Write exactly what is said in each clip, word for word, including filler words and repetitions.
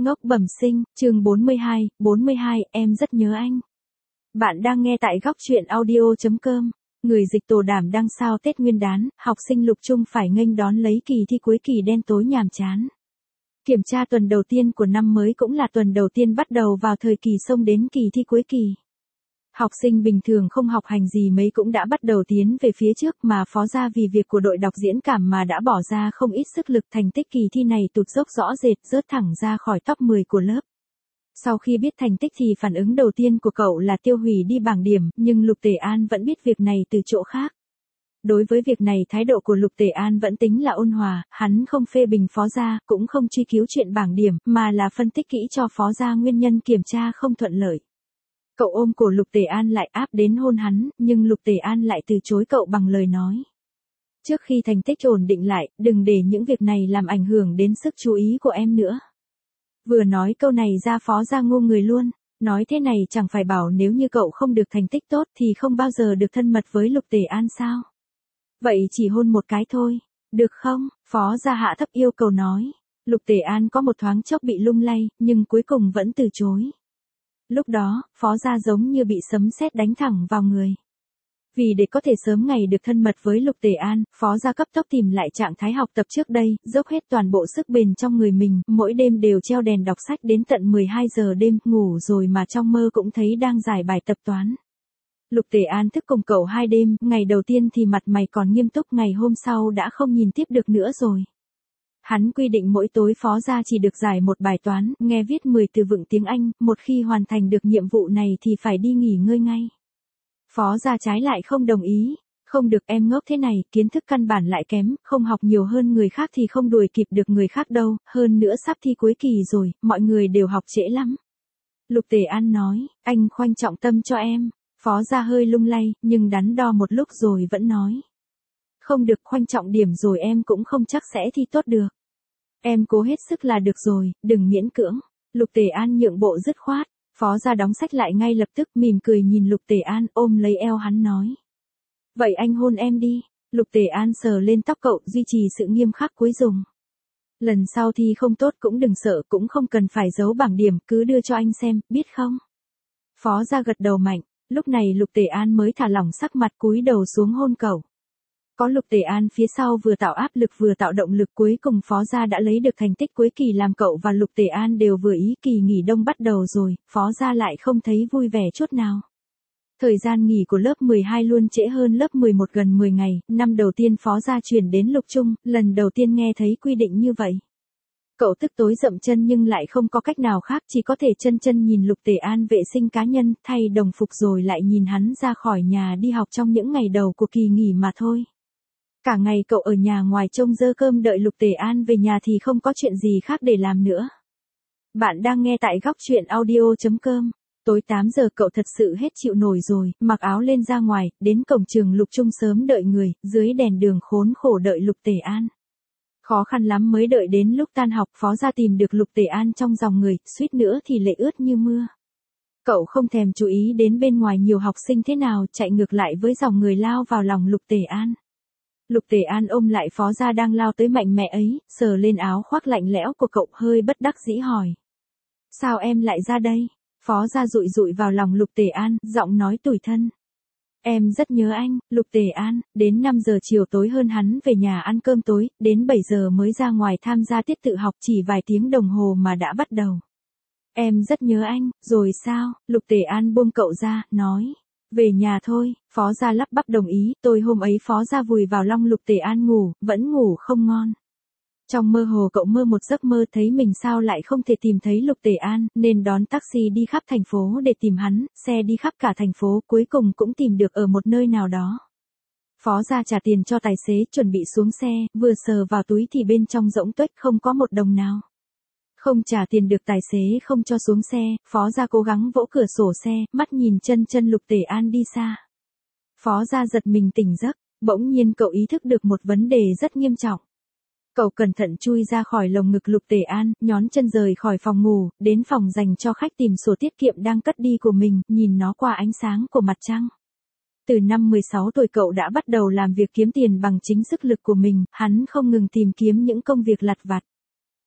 Ngốc bẩm sinh, chương bốn mươi hai, bốn mươi hai, em rất nhớ anh. Bạn đang nghe tại góc truyện audio chấm com. Người dịch Tổ Đảm đăng sao Tết Nguyên đán, học sinh lục trung phải nghênh đón lấy kỳ thi cuối kỳ đen tối nhàm chán. Kiểm tra tuần đầu tiên của năm mới cũng là tuần đầu tiên bắt đầu vào thời kỳ xông đến kỳ thi cuối kỳ. Học sinh bình thường không học hành gì mấy cũng đã bắt đầu tiến về phía trước mà phó gia vì việc của đội đọc diễn cảm mà đã bỏ ra không ít sức lực, thành tích kỳ thi này tụt dốc rõ rệt, rớt thẳng ra khỏi top mười của lớp. Sau khi biết thành tích thì phản ứng đầu tiên của cậu là tiêu hủy đi bảng điểm, nhưng Lục Tề An vẫn biết việc này từ chỗ khác. Đối với việc này thái độ của Lục Tề An vẫn tính là ôn hòa, hắn không phê bình phó gia, cũng không truy cứu chuyện bảng điểm, mà là phân tích kỹ cho phó gia nguyên nhân kiểm tra không thuận lợi. Cậu ôm cổ Lục Tề An lại áp đến hôn hắn, nhưng Lục Tề An lại từ chối cậu bằng lời nói. Trước khi thành tích ổn định lại, đừng để những việc này làm ảnh hưởng đến sức chú ý của em nữa. Vừa nói câu này ra phó gia ngu người luôn, nói thế này chẳng phải bảo nếu như cậu không được thành tích tốt thì không bao giờ được thân mật với Lục Tề An sao? Vậy chỉ hôn một cái thôi, được không? Phó gia hạ thấp yêu cầu nói. Lục Tề An có một thoáng chốc bị lung lay, nhưng cuối cùng vẫn từ chối. Lúc đó, phó gia giống như bị sấm sét đánh thẳng vào người. Vì để có thể sớm ngày được thân mật với Lục Tề An, phó gia cấp tốc tìm lại trạng thái học tập trước đây, dốc hết toàn bộ sức bền trong người mình, mỗi đêm đều treo đèn đọc sách đến tận mười hai giờ đêm, ngủ rồi mà trong mơ cũng thấy đang giải bài tập toán. Lục Tề An thức cùng cậu hai đêm, ngày đầu tiên thì mặt mày còn nghiêm túc, ngày hôm sau đã không nhìn tiếp được nữa rồi. Hắn quy định mỗi tối phó gia chỉ được giải một bài toán, nghe viết mười từ vựng tiếng Anh, một khi hoàn thành được nhiệm vụ này thì phải đi nghỉ ngơi ngay. Phó gia trái lại không đồng ý, không được, em ngốc thế này, kiến thức căn bản lại kém, không học nhiều hơn người khác thì không đuổi kịp được người khác đâu, hơn nữa sắp thi cuối kỳ rồi, mọi người đều học trễ lắm. Lục Tề An nói, anh khoanh trọng tâm cho em. Phó gia hơi lung lay, nhưng đắn đo một lúc rồi vẫn nói. Không được, khoanh trọng điểm rồi em cũng không chắc sẽ thi tốt được. Em cố hết sức là được rồi, đừng miễn cưỡng. Lục Tề An nhượng bộ dứt khoát. Phó gia đóng sách lại ngay lập tức, mỉm cười nhìn Lục Tề An, ôm lấy eo hắn nói. Vậy anh hôn em đi. Lục Tề An sờ lên tóc cậu, duy trì sự nghiêm khắc cuối cùng. Lần sau thi không tốt cũng đừng sợ, cũng không cần phải giấu bảng điểm, cứ đưa cho anh xem, biết không? Phó gia gật đầu mạnh. Lúc này Lục Tề An mới thả lỏng sắc mặt, cúi đầu xuống hôn cậu. Có Lục Tề An phía sau vừa tạo áp lực vừa tạo động lực, cuối cùng phó gia đã lấy được thành tích cuối kỳ, làm cậu và Lục Tề An đều vừa ý. Kỳ nghỉ đông bắt đầu rồi, phó gia lại không thấy vui vẻ chút nào. Thời gian nghỉ của lớp mười hai luôn trễ hơn lớp mười một gần mười ngày, năm đầu tiên phó gia chuyển đến lục trung, lần đầu tiên nghe thấy quy định như vậy. Cậu tức tối dậm chân nhưng lại không có cách nào khác, chỉ có thể chân chân nhìn Lục Tề An vệ sinh cá nhân, thay đồng phục rồi lại nhìn hắn ra khỏi nhà đi học trong những ngày đầu của kỳ nghỉ mà thôi. Cả ngày cậu ở nhà ngoài trông dơ cơm đợi Lục Tề An về nhà thì không có chuyện gì khác để làm nữa. Bạn đang nghe tại góc truyện audio chấm com. Tối tám giờ cậu thật sự hết chịu nổi rồi, mặc áo lên ra ngoài, đến cổng trường lục trung sớm đợi người, dưới đèn đường khốn khổ đợi Lục Tề An. Khó khăn lắm mới đợi đến lúc tan học, phó gia tìm được Lục Tề An trong dòng người, suýt nữa thì lệ ướt như mưa. Cậu không thèm chú ý đến bên ngoài nhiều học sinh thế nào, chạy ngược lại với dòng người lao vào lòng Lục Tề An. Lục Tề An ôm lại phó gia đang lao tới mạnh mẽ ấy, sờ lên áo khoác lạnh lẽo của cậu, hơi bất đắc dĩ hỏi. Sao em lại ra đây? Phó gia dụi dụi vào lòng Lục Tề An, giọng nói tủi thân. Em rất nhớ anh. Lục Tề An, đến năm giờ chiều tối hơn hắn về nhà ăn cơm tối, đến bảy giờ mới ra ngoài tham gia tiết tự học, chỉ vài tiếng đồng hồ mà đã bắt đầu. Em rất nhớ anh, rồi sao? Lục Tề An buông cậu ra, nói. Về nhà thôi. Phó gia lắp bắp đồng ý, tôi hôm ấy phó gia vùi vào lòng Lục Tề An ngủ, vẫn ngủ không ngon. Trong mơ hồ cậu mơ một giấc mơ thấy mình sao lại không thể tìm thấy Lục Tề An, nên đón taxi đi khắp thành phố để tìm hắn, xe đi khắp cả thành phố, cuối cùng cũng tìm được ở một nơi nào đó. Phó gia trả tiền cho tài xế, chuẩn bị xuống xe, vừa sờ vào túi thì bên trong rỗng tuếch, không có một đồng nào. Không trả tiền được tài xế không cho xuống xe, phó gia cố gắng vỗ cửa sổ xe, mắt nhìn chân chân Lục Tề An đi xa. Phó gia giật mình tỉnh giấc, bỗng nhiên cậu ý thức được một vấn đề rất nghiêm trọng. Cậu cẩn thận chui ra khỏi lồng ngực Lục Tề An, nhón chân rời khỏi phòng ngủ, đến phòng dành cho khách tìm sổ tiết kiệm đang cất đi của mình, nhìn nó qua ánh sáng của mặt trăng. Từ năm mười sáu tuổi cậu đã bắt đầu làm việc kiếm tiền bằng chính sức lực của mình, hắn không ngừng tìm kiếm những công việc lặt vặt.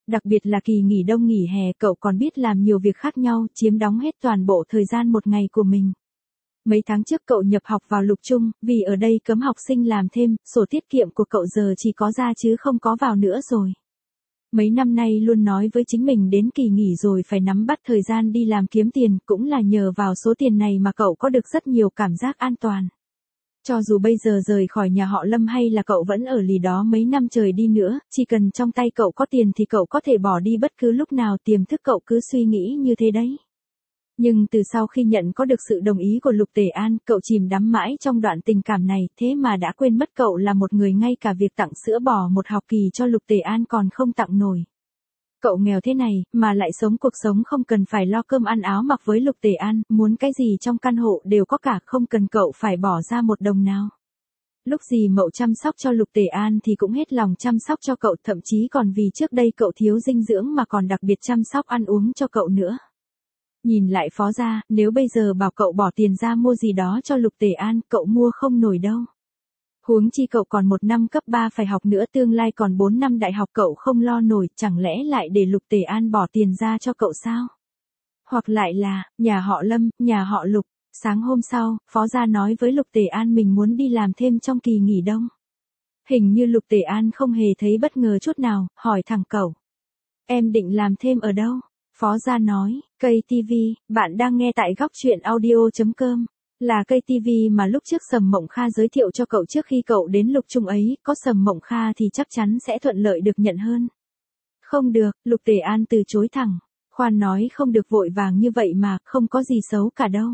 Đặc biệt là kỳ nghỉ đông nghỉ hè cậu còn biết làm nhiều việc khác nhau, chiếm đóng hết toàn bộ thời gian một ngày của mình. Mấy tháng trước cậu nhập học vào lục trung, vì ở đây cấm học sinh làm thêm, sổ tiết kiệm của cậu giờ chỉ có ra chứ không có vào nữa rồi. Mấy năm nay luôn nói với chính mình đến kỳ nghỉ rồi phải nắm bắt thời gian đi làm kiếm tiền, cũng là nhờ vào số tiền này mà cậu có được rất nhiều cảm giác an toàn. Cho dù bây giờ rời khỏi nhà họ Lâm hay là cậu vẫn ở lì đó mấy năm trời đi nữa, chỉ cần trong tay cậu có tiền thì cậu có thể bỏ đi bất cứ lúc nào, tiềm thức cậu cứ suy nghĩ như thế đấy. Nhưng từ sau khi nhận có được sự đồng ý của Lục Tề An, cậu chìm đắm mãi trong đoạn tình cảm này, thế mà đã quên mất cậu là một người ngay cả việc tặng sữa bò một học kỳ cho Lục Tề An còn không tặng nổi. Cậu nghèo thế này, mà lại sống cuộc sống không cần phải lo cơm ăn áo mặc với Lục Tề An, muốn cái gì trong căn hộ đều có cả, không cần cậu phải bỏ ra một đồng nào. Lúc gì Mậu chăm sóc cho Lục Tề An thì cũng hết lòng chăm sóc cho cậu, thậm chí còn vì trước đây cậu thiếu dinh dưỡng mà còn đặc biệt chăm sóc ăn uống cho cậu nữa. Nhìn lại Phó gia, nếu bây giờ bảo cậu bỏ tiền ra mua gì đó cho Lục Tề An, cậu mua không nổi đâu. Huống chi cậu còn một năm cấp ba phải học nữa, tương lai còn bốn năm đại học cậu không lo nổi, chẳng lẽ lại để Lục Tề An bỏ tiền ra cho cậu sao? Hoặc lại là, nhà họ Lâm, nhà họ Lục. Sáng hôm sau, Phó gia nói với Lục Tề An mình muốn đi làm thêm trong kỳ nghỉ đông. Hình như Lục Tề An không hề thấy bất ngờ chút nào, hỏi thẳng cậu. Em định làm thêm ở đâu? Phó gia nói, cây ti vi, bạn đang nghe tại góc truyện audio chấm com. Là cây ti vi mà lúc trước Sầm Mộng Kha giới thiệu cho cậu trước khi cậu đến lục trung ấy, có Sầm Mộng Kha thì chắc chắn sẽ thuận lợi được nhận hơn. Không được, Lục Tề An từ chối thẳng. Khoan nói không được vội vàng như vậy mà, không có gì xấu cả đâu.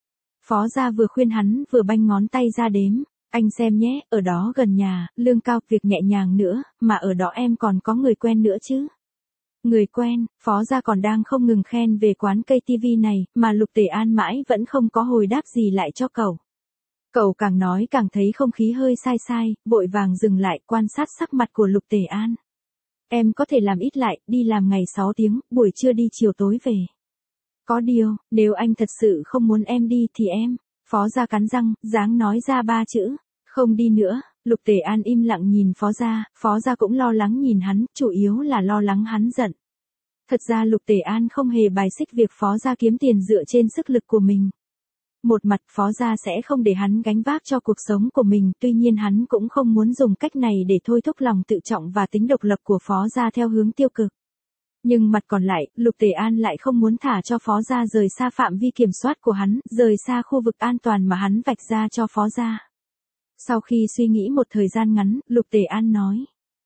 Phó gia vừa khuyên hắn vừa banh ngón tay ra đếm. Anh xem nhé, ở đó gần nhà, lương cao, việc nhẹ nhàng nữa, mà ở đó em còn có người quen nữa chứ. Người quen, Phó gia còn đang không ngừng khen về quán cây ti vi này, mà Lục Tề An mãi vẫn không có hồi đáp gì lại cho cậu. Cậu càng nói càng thấy không khí hơi sai sai, vội vàng dừng lại quan sát sắc mặt của Lục Tề An. Em có thể làm ít lại, đi làm ngày sáu tiếng, buổi trưa đi chiều tối về. Có điều, nếu anh thật sự không muốn em đi thì em, Phó gia cắn răng, dáng nói ra ba chữ, không đi nữa. Lục Tề An im lặng nhìn Phó gia, Phó gia cũng lo lắng nhìn hắn, chủ yếu là lo lắng hắn giận. Thật ra Lục Tề An không hề bài xích việc Phó gia kiếm tiền dựa trên sức lực của mình. Một mặt Phó gia sẽ không để hắn gánh vác cho cuộc sống của mình, tuy nhiên hắn cũng không muốn dùng cách này để thôi thúc lòng tự trọng và tính độc lập của Phó gia theo hướng tiêu cực. Nhưng mặt còn lại, Lục Tề An lại không muốn thả cho Phó gia rời xa phạm vi kiểm soát của hắn, rời xa khu vực an toàn mà hắn vạch ra cho Phó gia. Sau khi suy nghĩ một thời gian ngắn, Lục Tề An nói.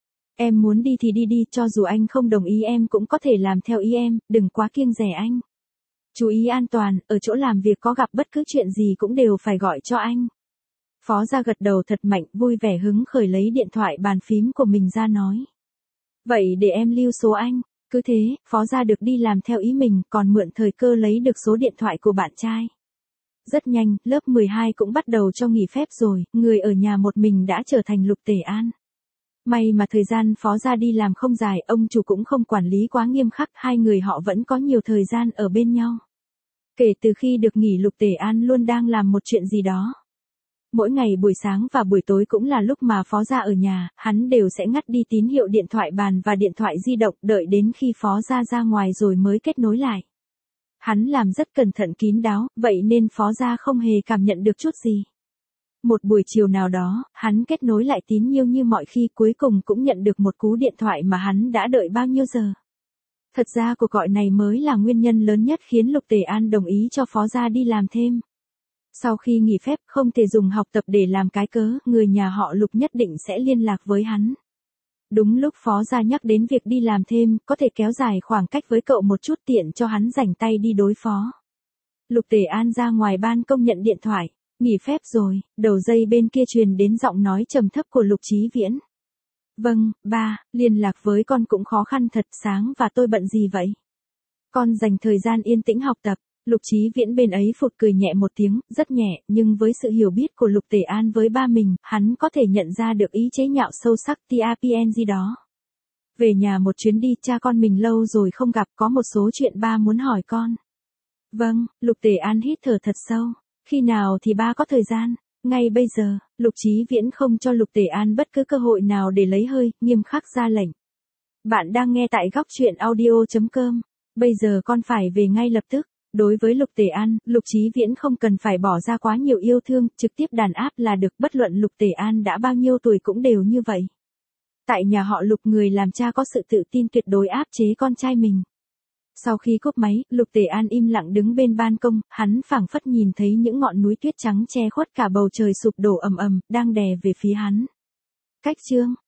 Em muốn đi thì đi đi, cho dù anh không đồng ý em cũng có thể làm theo ý em, đừng quá kiêng dè anh. Chú ý an toàn, ở chỗ làm việc có gặp bất cứ chuyện gì cũng đều phải gọi cho anh. Phó gia gật đầu thật mạnh, vui vẻ hứng khởi lấy điện thoại bàn phím của mình ra nói. Vậy để em lưu số anh. Cứ thế, Phó gia được đi làm theo ý mình, còn mượn thời cơ lấy được số điện thoại của bạn trai. Rất nhanh, lớp mười hai cũng bắt đầu cho nghỉ phép rồi, người ở nhà một mình đã trở thành Lục Tề An. May mà thời gian Phó gia đi làm không dài, ông chủ cũng không quản lý quá nghiêm khắc, hai người họ vẫn có nhiều thời gian ở bên nhau. Kể từ khi được nghỉ, Lục Tề An luôn đang làm một chuyện gì đó. Mỗi ngày buổi sáng và buổi tối cũng là lúc mà Phó gia ở nhà, hắn đều sẽ ngắt đi tín hiệu điện thoại bàn và điện thoại di động, đợi đến khi Phó gia ra ngoài rồi mới kết nối lại. Hắn làm rất cẩn thận kín đáo, vậy nên Phó gia không hề cảm nhận được chút gì. Một buổi chiều nào đó, hắn kết nối lại tín hiệu như mọi khi, cuối cùng cũng nhận được một cú điện thoại mà hắn đã đợi bao nhiêu giờ. Thật ra cuộc gọi này mới là nguyên nhân lớn nhất khiến Lục Tề An đồng ý cho Phó gia đi làm thêm. Sau khi nghỉ phép không thể dùng học tập để làm cái cớ, người nhà họ Lục nhất định sẽ liên lạc với hắn. Đúng lúc Phó gia nhắc đến việc đi làm thêm, có thể kéo dài khoảng cách với cậu một chút, tiện cho hắn rảnh tay đi đối phó. Lục Tề An ra ngoài ban công nhận điện thoại. Nghỉ phép rồi, đầu dây bên kia truyền đến giọng nói trầm thấp của Lục Chí Viễn. Vâng, ba, liên lạc với con cũng khó khăn thật, sáng và tôi bận gì vậy? Con dành thời gian yên tĩnh học tập. Lục Chí Viễn bên ấy phụt cười nhẹ một tiếng, rất nhẹ, nhưng với sự hiểu biết của Lục Tề An với ba mình, hắn có thể nhận ra được ý chế nhạo sâu sắc tê a pê en gì đó. Về nhà một chuyến đi, cha con mình lâu rồi không gặp, có một số chuyện ba muốn hỏi con. Vâng, Lục Tề An hít thở thật sâu. Khi nào thì ba có thời gian? Ngay bây giờ. Lục Chí Viễn không cho Lục Tề An bất cứ cơ hội nào để lấy hơi, nghiêm khắc ra lệnh. Bạn đang nghe tại góc chuyện audio chấm com. Bây giờ con phải về ngay lập tức. Đối với Lục Tề An, Lục Chí Viễn không cần phải bỏ ra quá nhiều yêu thương, trực tiếp đàn áp là được, bất luận Lục Tề An đã bao nhiêu tuổi cũng đều như vậy. Tại nhà họ Lục, người làm cha có sự tự tin tuyệt đối áp chế con trai mình. Sau khi cúp máy, Lục Tề An im lặng đứng bên ban công, hắn phảng phất nhìn thấy những ngọn núi tuyết trắng che khuất cả bầu trời sụp đổ ầm ầm, đang đè về phía hắn. Cách chương